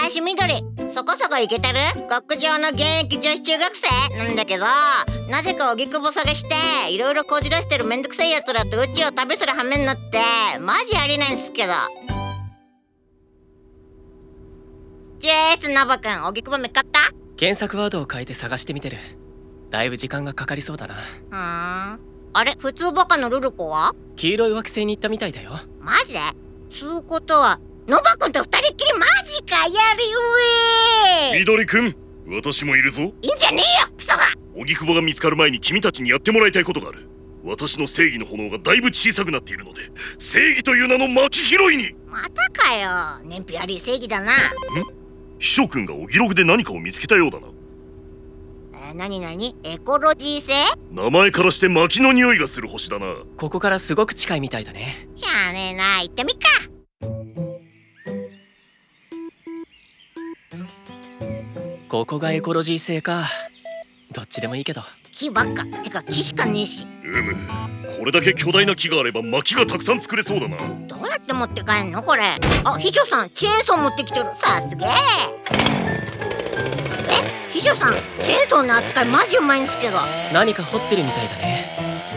しみどり、そこそこイケてる極上の現役女子中学生なんだけど、なぜか荻窪探していろいろこじらしてるめんどくさいやつらとうちを旅する羽目になってマジありないんすけど。ノブくん、荻窪見っかった？ 検索ワードを変えて探してみてる。だいぶ時間がかかりそうだな。 あれ、普通バカのルルコは？ 黄色い惑星に行ったみたいだよ。 マジで？つうことはノバくんと二人っきりマジか。やりうえ。 緑くん、私もいるぞ。 いいんじゃねえよクソが。 荻窪が見つかる前に君たちにやってもらいたいことがある。私の正義の炎がだいぶ小さくなっているので、正義という名の巻き拾いに。 またかよ、燃費悪い正義だな。 秘書くんがオギログで何かを見つけたようだな。 何エコロジー星？ 名前からして薪の匂いがする星だな。 ここからすごく近いみたいだね。 しゃあねえな、行ってみっか。 ここがエコロジー星か。どっちでもいいけど。 木ばっか。てか木しかねえし。 これだけ巨大な木があれば薪がたくさん作れそうだな。 どうやって持って帰んのこれ？あ、秘書さんチェーンソー持ってきてる。さすげえ。秘書さん、チェーンソーの扱いマジうまいんすけど。 何か掘ってるみたいだね。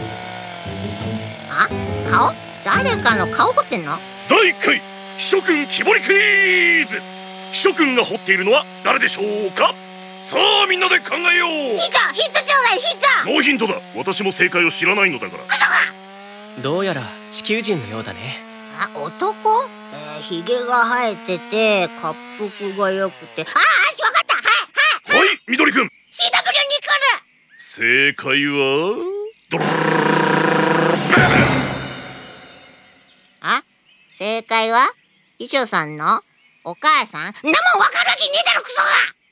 あ、顔？誰かの顔掘ってんの？ 第1回秘書くん木彫りクイズ。秘書くんが掘っているのは誰でしょうか？さあみんなで考えよう。 ヒントちょうだい。ヒント。 ノーヒントだ。私も正解を知らないのだから。 クソが。 どうやら地球人のようだね。 あ、男？ひげが生えてて滑腹が良くて。わかった。 はい、緑くん。 CW に来る。 正解は正解は秘書さんのお母さん。なもん分かるわけねえだろクソ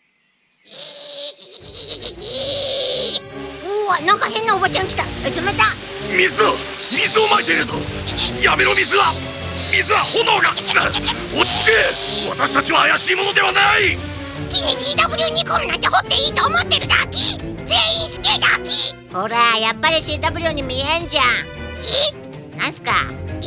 が。うわ、なんか変なおばちゃん来た。冷た。 水をまいているぞ。やめろ。水は炎が。落ち着け。私たちは怪しいものではない。 木に CW ニコルなんて掘っていいと思ってるだけ。全員死刑だけ。ほら、やっぱり CW に見えんじゃん。なんすか？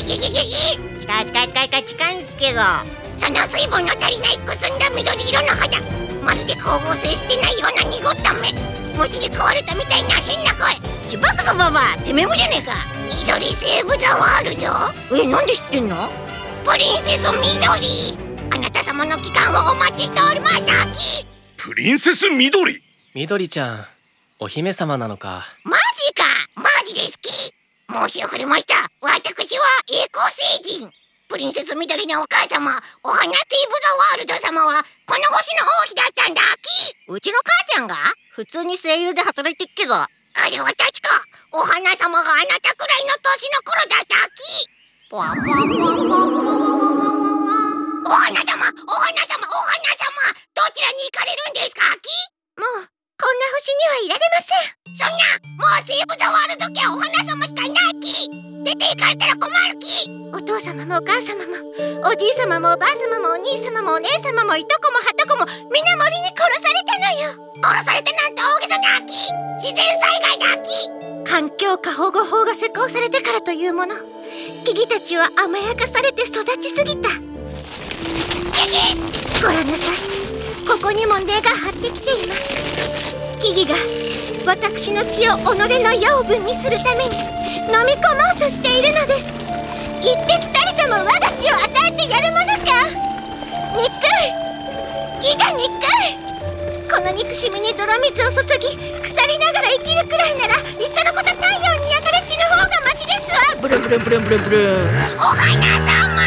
近いんすけど。その水分の足りないくすんだ緑色の肌、まるで光合成してないような濁った目、虫に食われたみたいな変な声。しばくぞババア、てめえもじゃねえか。緑セーブザワールド。なんで知ってんの？プリンセス緑、あなた様の帰還をお待ちしておりましたき。 プリンセス緑？ 緑ちゃん、お姫様なのか。 マジか。マジですき。申し遅れました。私は栄光星人プリンセス緑のお母様、お花セーブザワールド様はこの星の王妃だったんだき。うちの母ちゃんが普通に声優で働いてっけど、あれは確かお花様があなたくらいの年の頃だったき。ポワポワポワポワポワお花様、どちらに行かれるんですかき。もうこんな星にはいられません。そんな、もうセーブザワールド家はお花様しかいないき。出て行かれたら困るき。お父様もお母様もおじい様もおばあ様もお兄様もお姉様もいとこもはとこもみんな森に殺されたのよ。殺されてなんて大げさだき。自然災害だき。環境過保護法が施行されてからというもの、木々たちは甘やかされて育ちすぎた。ご覧なさい。ここにも根が張ってきています。木々が私の血を己の養分にするために飲み込もうとしているのです。一滴たりとも我が血を与えてやるものか。憎い。木が憎い。この憎しみに泥水を注ぎ腐りながら生きるくらいなら、いっそのこと太陽に焼かれ死ぬ方がマシですわ。 ブルンブルンブルンブルンブルン。 お花様。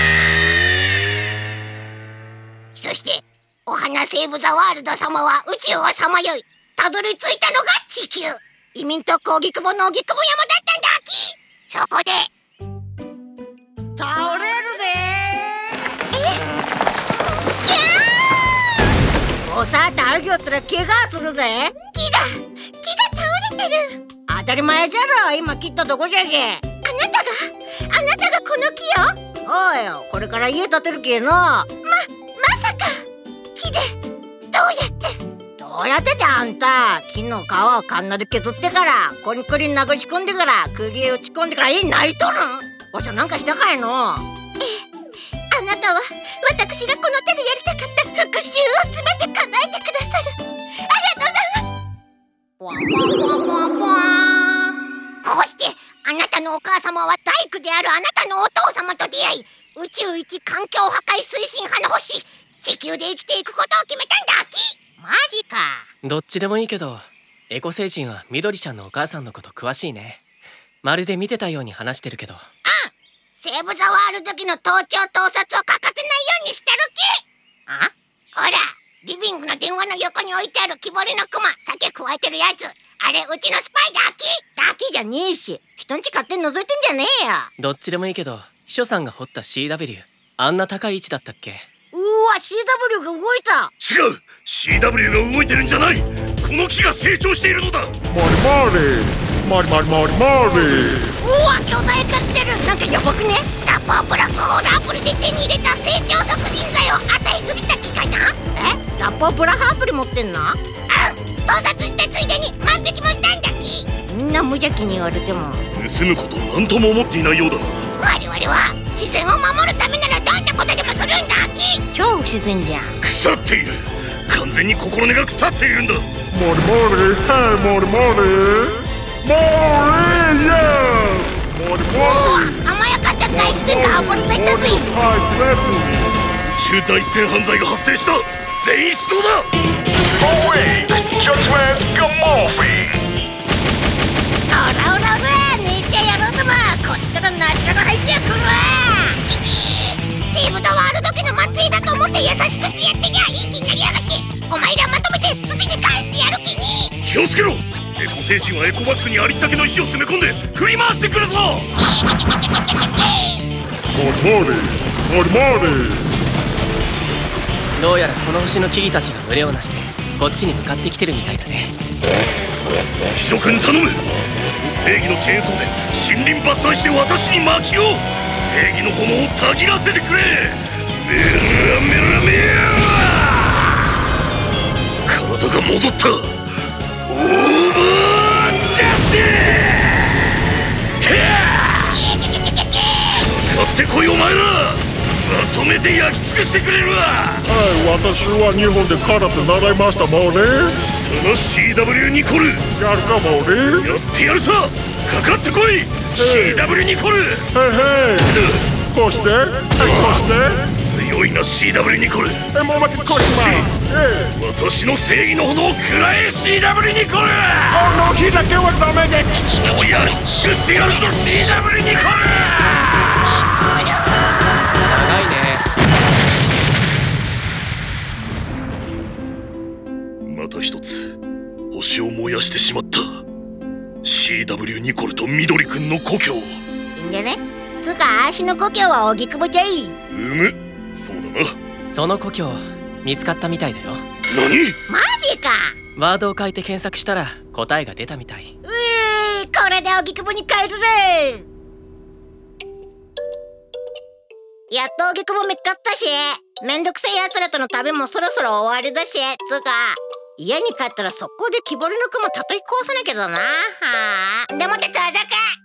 そしてお花セーブザワールド様は宇宙をさまよいたどり着いたのが地球。移民特攻荻窪の荻窪山だったんだき。そこで倒れるで。おさって歩きよったら怪我するぜ。木が倒れてる。当たり前じゃろ、今切ったとこじゃけ。あなたがこの木を？おうよ、これから家建てるけの。まさか木でどうやってってあんた木の皮をカンナで削ってからコリコリ流し込んでから釘打ち込んでから泣いとるん？わしゃなんかしたかいの？あなたは私がこの手でやりたかった復讐をし地球で生きていくことを決めたんだき。マジか。 どっちでもいいけど、エコ星人は緑ちゃんのお母さんのこと詳しいね。まるで見てたように話してるけど。 セーブ・ザ・ワールド機の盗聴盗撮を欠かせないようにしてるき。ほら、リビングの電話の横に置いてある木彫りのクマ、酒加えてるやつ、あれうちのスパイだき。だきじゃねえし、人んち勝手に覗いてんじゃねえよ。 どっちでもいいけど、秘書さんが掘った CW、あんな高い位置だったっけ？ うわ、 CW が動いた。 違う、 CW が動いてるんじゃない。この木が成長しているのだ。 モリモリモリモリモリモリ。 うわ、巨大化してる。なんかやばくね。ダッパーブラックホールアプリで手に入れた成長促進剤を与えすぎた木かな。ダッパーブラハアプリ持ってんの？盗撮したついでに万引きもしたんだき。みんな無邪気に言われても盗むことを何とも思っていないようだな。 我々は自然を守るためならどんなことでもするんだき。超不自然じゃん。 腐っている。完全に心根が腐っているんだ。 モリモリ、はいモリモリモリ、イエスモリモリ。 甘やかした大自然があぶり出したぜ。 宇宙大自然犯罪が発生した。全員出動だ。 オラオラオラ、姉ちゃんやろうとも。こっちからナチュラルハイジャー来るわ。セーブ・ザ・ワールド家の末裔だと思って優しくしてやってにゃいい気になりやがって。お前らまとめて土に返してやる気に。 気をつけろ。エコ星人はエコバッグにありったけの石を詰め込んで振り回してくるぞ。 モリモリモリモリ。 どうやらこの星の木々たちが群れをなしてこっちに向かってきてるみたいだね。 秘書君頼む。正義のチェーンソーで森林伐採して私に薪を。正義の炎をたぎらせてくれ。メラメラメラ。体が戻った。オーバージャスティス。買ってこいお前ら。まとめて焼き尽くしてくれるわ。 はい、私は日本で空手習いましたモリ。 その CW ニコルやるかモリ。 やってやるさ。かかってこい CW ニコル。 へいへい。こうして、はいこうして。 強いな CW ニコル。 もうまきこうします。 私の正義の炎を食らえ CW ニコル。 この火だけはダメです。 君を焼き尽くしてやるぞ CW ニコル。 長いね。 また一つ星を燃やしてしまった。 CW ニコルと緑くんの故郷。 いいんじゃね。つか足の故郷は荻窪じゃい。 そうだな。 その故郷見つかったみたいだよ。 何？ マジか。 ワードを書いて検索したら答えが出たみたい。 これで荻窪に帰るれ。やっと荻窪見つかったし、めんどくさい奴らとの旅もそろそろ終わりだし、つうか家に帰ったら速攻で木彫りの雲叩き壊さなきゃだな。はあ、でもって続く。